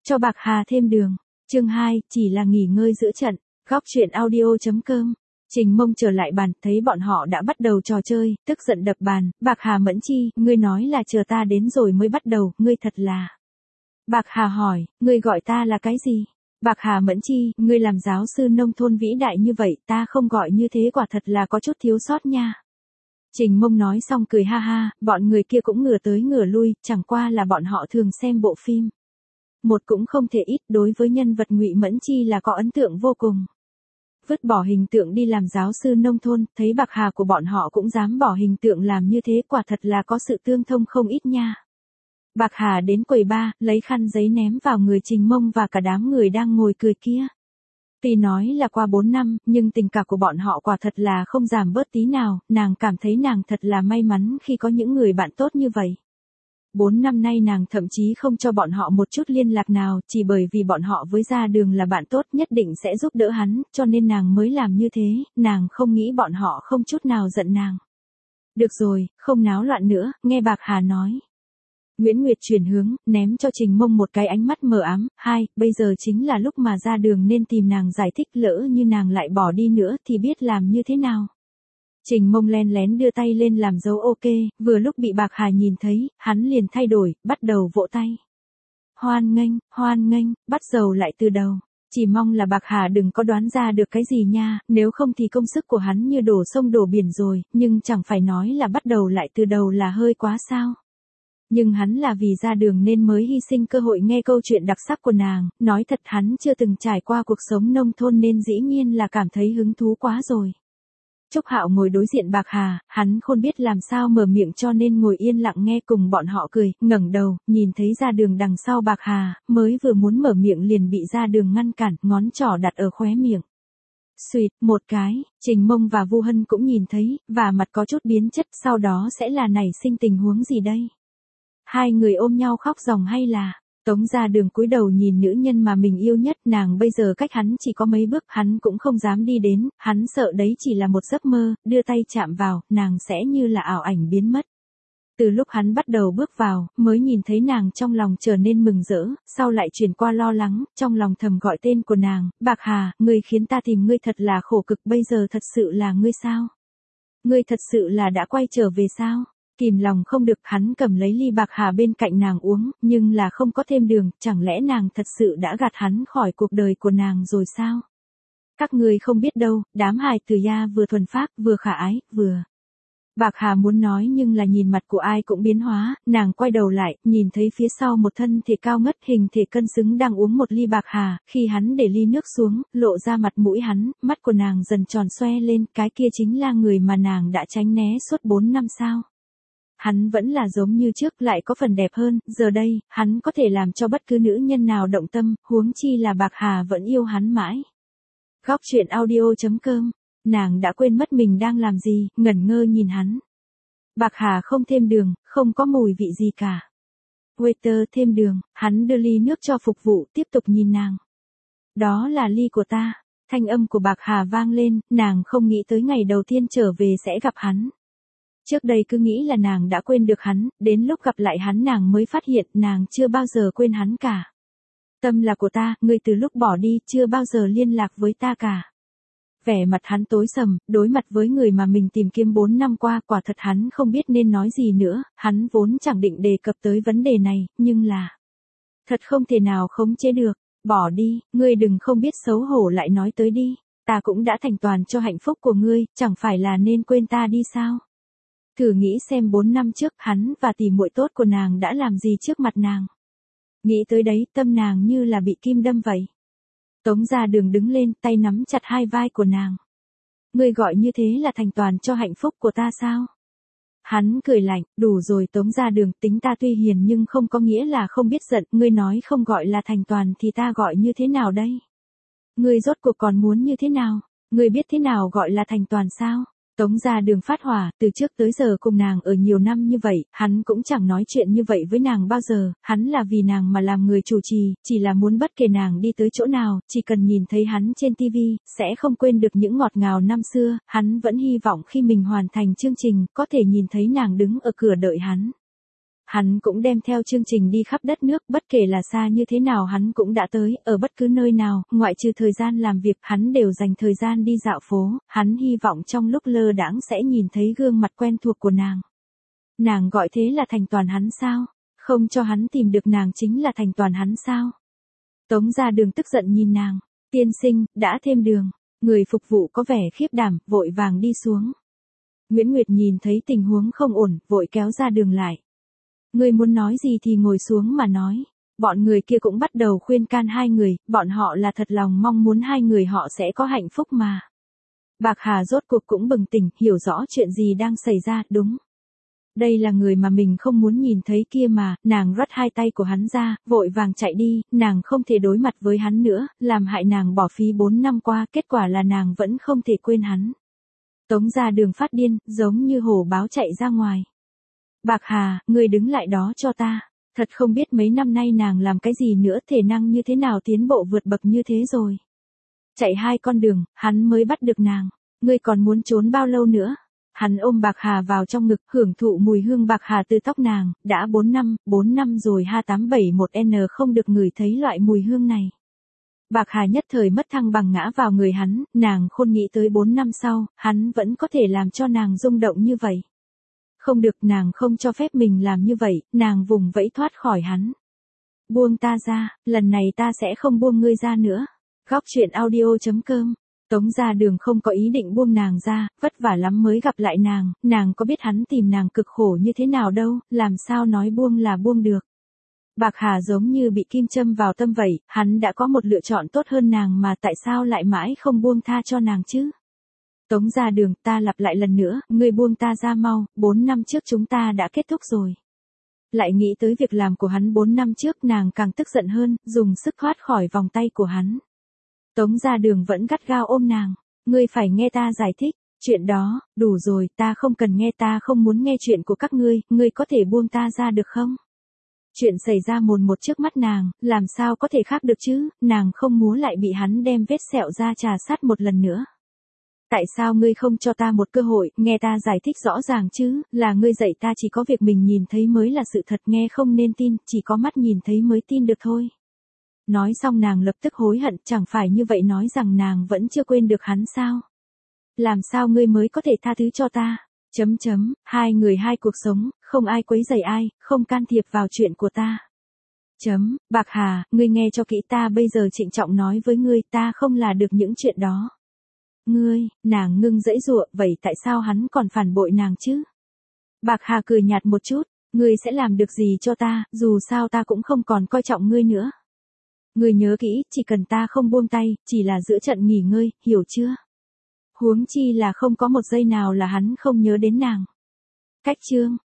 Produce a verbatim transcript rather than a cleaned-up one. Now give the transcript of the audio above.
cho Bạc Hà thêm đường. Chương hai, chỉ là nghỉ ngơi giữa trận. Góc truyện audio.com. Trình Mông trở lại bàn, thấy bọn họ đã bắt đầu trò chơi, tức giận đập bàn. Bạc Hà Mẫn Chi, ngươi nói là chờ ta đến rồi mới bắt đầu, ngươi thật là. Bạc Hà hỏi, ngươi gọi ta là cái gì? Bạc Hà Mẫn Chi, ngươi làm giáo sư nông thôn vĩ đại như vậy, ta không gọi như thế quả thật là có chút thiếu sót nha. Trình Mông nói xong cười ha ha, bọn người kia cũng ngửa tới ngửa lui, chẳng qua là bọn họ thường xem bộ phim. Một cũng không thể ít, đối với nhân vật Ngụy Mẫn Chi là có ấn tượng vô cùng. Vứt bỏ hình tượng đi làm giáo sư nông thôn, thấy Bạc Hà của bọn họ cũng dám bỏ hình tượng làm như thế, quả thật là có sự tương thông không ít nha. Bạc Hà đến quầy ba, lấy khăn giấy ném vào người Trình Mông và cả đám người đang ngồi cười kia. Tuy nói là qua bốn năm, nhưng tình cảm của bọn họ quả thật là không giảm bớt tí nào, nàng cảm thấy nàng thật là may mắn khi có những người bạn tốt như vậy. Bốn năm nay nàng thậm chí không cho bọn họ một chút liên lạc nào, chỉ bởi vì bọn họ với Gia Đường là bạn tốt nhất định sẽ giúp đỡ hắn, cho nên nàng mới làm như thế, nàng không nghĩ bọn họ không chút nào giận nàng. Được rồi, không náo loạn nữa, nghe Bạc Hà nói. Nguyễn Nguyệt chuyển hướng, ném cho Trình Mông một cái ánh mắt mờ ám, hai, bây giờ chính là lúc mà Gia Đường nên tìm nàng giải thích, lỡ như nàng lại bỏ đi nữa thì biết làm như thế nào. Trình Mông len lén đưa tay lên làm dấu ok, vừa lúc bị Bạc Hà nhìn thấy, hắn liền thay đổi, bắt đầu vỗ tay. Hoan nghênh, hoan nghênh, bắt đầu lại từ đầu. Chỉ mong là Bạc Hà đừng có đoán ra được cái gì nha, nếu không thì công sức của hắn như đổ sông đổ biển rồi, nhưng chẳng phải nói là bắt đầu lại từ đầu là hơi quá sao. Nhưng hắn là vì Gia Đường nên mới hy sinh cơ hội nghe câu chuyện đặc sắc của nàng, nói thật hắn chưa từng trải qua cuộc sống nông thôn nên dĩ nhiên là cảm thấy hứng thú quá rồi. Trúc Hạo ngồi đối diện Bạc Hà, hắn không biết làm sao mở miệng cho nên ngồi yên lặng nghe cùng bọn họ cười, ngẩng đầu, nhìn thấy Gia Đường đằng sau Bạc Hà, mới vừa muốn mở miệng liền bị Gia Đường ngăn cản, ngón trỏ đặt ở khóe miệng. Xuyệt, một cái, Trình Mông và Vu Hân cũng nhìn thấy, và mặt có chút biến chất, sau đó sẽ là nảy sinh tình huống gì đây? Hai người ôm nhau khóc ròng hay là... Tống Gia Đường cúi đầu nhìn nữ nhân mà mình yêu nhất, nàng bây giờ cách hắn chỉ có mấy bước, hắn cũng không dám đi đến, hắn sợ đấy chỉ là một giấc mơ, đưa tay chạm vào, nàng sẽ như là ảo ảnh biến mất. Từ lúc hắn bắt đầu bước vào, mới nhìn thấy nàng trong lòng trở nên mừng rỡ, sau lại chuyển qua lo lắng, trong lòng thầm gọi tên của nàng, Bạc Hà, ngươi khiến ta tìm ngươi thật là khổ cực, bây giờ thật sự là ngươi sao? Ngươi thật sự là đã quay trở về sao? Kìm lòng không được, hắn cầm lấy ly Bạc Hà bên cạnh nàng uống, nhưng là không có thêm đường, chẳng lẽ nàng thật sự đã gạt hắn khỏi cuộc đời của nàng rồi sao? Các người không biết đâu, đám hài tử ya vừa thuần phác, vừa khả ái, vừa... Bạc Hà muốn nói nhưng là nhìn mặt của ai cũng biến hóa, nàng quay đầu lại, nhìn thấy phía sau một thân thể cao ngất hình thể cân xứng đang uống một ly Bạc Hà, khi hắn để ly nước xuống, lộ ra mặt mũi hắn, mắt của nàng dần tròn xoe lên, cái kia chính là người mà nàng đã tránh né suốt bốn năm sao? Hắn vẫn là giống như trước, lại có phần đẹp hơn, giờ đây, hắn có thể làm cho bất cứ nữ nhân nào động tâm, huống chi là Bạc Hà vẫn yêu hắn mãi. Góc truyện audio.com, nàng đã quên mất mình đang làm gì, ngẩn ngơ nhìn hắn. Bạc Hà không thêm đường, không có mùi vị gì cả. Waiter thêm đường, hắn đưa ly nước cho phục vụ, tiếp tục nhìn nàng. Đó là ly của ta, thanh âm của Bạc Hà vang lên, nàng không nghĩ tới ngày đầu tiên trở về sẽ gặp hắn. Trước đây cứ nghĩ là nàng đã quên được hắn, đến lúc gặp lại hắn nàng mới phát hiện nàng chưa bao giờ quên hắn cả. Tâm là của ta, ngươi từ lúc bỏ đi chưa bao giờ liên lạc với ta cả. Vẻ mặt hắn tối sầm, đối mặt với người mà mình tìm kiếm bốn năm qua, quả thật hắn không biết nên nói gì nữa, hắn vốn chẳng định đề cập tới vấn đề này, nhưng là... Thật không thể nào khống chế được, bỏ đi, ngươi đừng không biết xấu hổ lại nói tới đi, ta cũng đã thành toàn cho hạnh phúc của ngươi, chẳng phải là nên quên ta đi sao? Thử nghĩ xem bốn năm trước hắn và tỷ muội tốt của nàng đã làm gì trước mặt nàng. Nghĩ tới đấy, tâm nàng như là bị kim đâm vậy. Tống Gia Đường đứng lên, tay nắm chặt hai vai của nàng. Ngươi gọi như thế là thành toàn cho hạnh phúc của ta sao? Hắn cười lạnh, đủ rồi Tống Gia Đường, tính ta tuy hiền nhưng không có nghĩa là không biết giận, ngươi nói không gọi là thành toàn thì ta gọi như thế nào đây? Ngươi rốt cuộc còn muốn như thế nào? Ngươi biết thế nào gọi là thành toàn sao? Tống Gia Đường phát hỏa, từ trước tới giờ cùng nàng ở nhiều năm như vậy, hắn cũng chẳng nói chuyện như vậy với nàng bao giờ, hắn là vì nàng mà làm người chủ trì, chỉ là muốn bất kể nàng đi tới chỗ nào, chỉ cần nhìn thấy hắn trên tivi, sẽ không quên được những ngọt ngào năm xưa, hắn vẫn hy vọng khi mình hoàn thành chương trình, có thể nhìn thấy nàng đứng ở cửa đợi hắn. Hắn cũng đem theo chương trình đi khắp đất nước, bất kể là xa như thế nào hắn cũng đã tới, ở bất cứ nơi nào, ngoại trừ thời gian làm việc, hắn đều dành thời gian đi dạo phố, hắn hy vọng trong lúc lơ đãng sẽ nhìn thấy gương mặt quen thuộc của nàng. Nàng gọi thế là thành toàn hắn sao? Không cho hắn tìm được nàng chính là thành toàn hắn sao? Tống Gia Đường tức giận nhìn nàng, tiên sinh, đã thêm đường, người phục vụ có vẻ khiếp đảm, vội vàng đi xuống. Nguyễn Nguyệt nhìn thấy tình huống không ổn, vội kéo Gia Đường lại. Ngươi muốn nói gì thì ngồi xuống mà nói. Bọn người kia cũng bắt đầu khuyên can hai người, bọn họ là thật lòng mong muốn hai người họ sẽ có hạnh phúc mà. Bạc Hà rốt cuộc cũng bừng tỉnh, hiểu rõ chuyện gì đang xảy ra, đúng. Đây là người mà mình không muốn nhìn thấy kia mà, nàng rút hai tay của hắn ra, vội vàng chạy đi, nàng không thể đối mặt với hắn nữa, làm hại nàng bỏ phí bốn năm qua, kết quả là nàng vẫn không thể quên hắn. Tống Gia Đường phát điên, giống như hổ báo chạy ra ngoài. Bạc Hà, ngươi đứng lại đó cho ta. Thật không biết mấy năm nay nàng làm cái gì nữa, thể năng như thế nào tiến bộ vượt bậc như thế rồi. Chạy hai con đường, hắn mới bắt được nàng. Ngươi còn muốn trốn bao lâu nữa? Hắn ôm Bạc Hà vào trong ngực, hưởng thụ mùi hương Bạc Hà từ tóc nàng, đã bốn năm, bốn năm rồi H tám bảy một N không được ngửi thấy loại mùi hương này. Bạc Hà nhất thời mất thăng bằng ngã vào người hắn, nàng khôn nghĩ tới bốn năm sau, hắn vẫn có thể làm cho nàng rung động như vậy. Không được, nàng không cho phép mình làm như vậy, nàng vùng vẫy thoát khỏi hắn. Buông ta ra, lần này ta sẽ không buông ngươi ra nữa. Góc truyện audio chấm com. Tống Gia Đường không có ý định buông nàng ra, vất vả lắm mới gặp lại nàng, nàng có biết hắn tìm nàng cực khổ như thế nào đâu, làm sao nói buông là buông được. Bạc Hà giống như bị kim châm vào tâm vậy, hắn đã có một lựa chọn tốt hơn nàng mà tại sao lại mãi không buông tha cho nàng chứ? Tống Gia Đường, ta lặp lại lần nữa, ngươi buông ta ra mau, bốn năm trước chúng ta đã kết thúc rồi. Lại nghĩ tới việc làm của hắn bốn năm trước, nàng càng tức giận hơn, dùng sức thoát khỏi vòng tay của hắn. Tống Gia Đường vẫn gắt gao ôm nàng, ngươi phải nghe ta giải thích, chuyện đó, đủ rồi, ta không cần nghe, ta không muốn nghe chuyện của các ngươi, ngươi có thể buông ta ra được không? Chuyện xảy ra mồn một trước mắt nàng, làm sao có thể khác được chứ, nàng không muốn lại bị hắn đem vết sẹo ra trà sát một lần nữa. Tại sao ngươi không cho ta một cơ hội, nghe ta giải thích rõ ràng chứ, là ngươi dạy ta chỉ có việc mình nhìn thấy mới là sự thật, nghe không nên tin, chỉ có mắt nhìn thấy mới tin được thôi. Nói xong nàng lập tức hối hận, chẳng phải như vậy nói rằng nàng vẫn chưa quên được hắn sao? Làm sao ngươi mới có thể tha thứ cho ta? Chấm chấm, hai người hai cuộc sống, không ai quấy rầy ai, không can thiệp vào chuyện của ta. Chấm, Bạc Hà, ngươi nghe cho kỹ, ta bây giờ trịnh trọng nói với ngươi, ta không là được những chuyện đó. Ngươi, nàng ngưng dãy giụa, vậy tại sao hắn còn phản bội nàng chứ? Bạc Hà cười nhạt một chút, ngươi sẽ làm được gì cho ta, dù sao ta cũng không còn coi trọng ngươi nữa. Ngươi nhớ kỹ, chỉ cần ta không buông tay, chỉ là giữa trận nghỉ ngơi, hiểu chưa? Huống chi là không có một giây nào là hắn không nhớ đến nàng. Cách chương.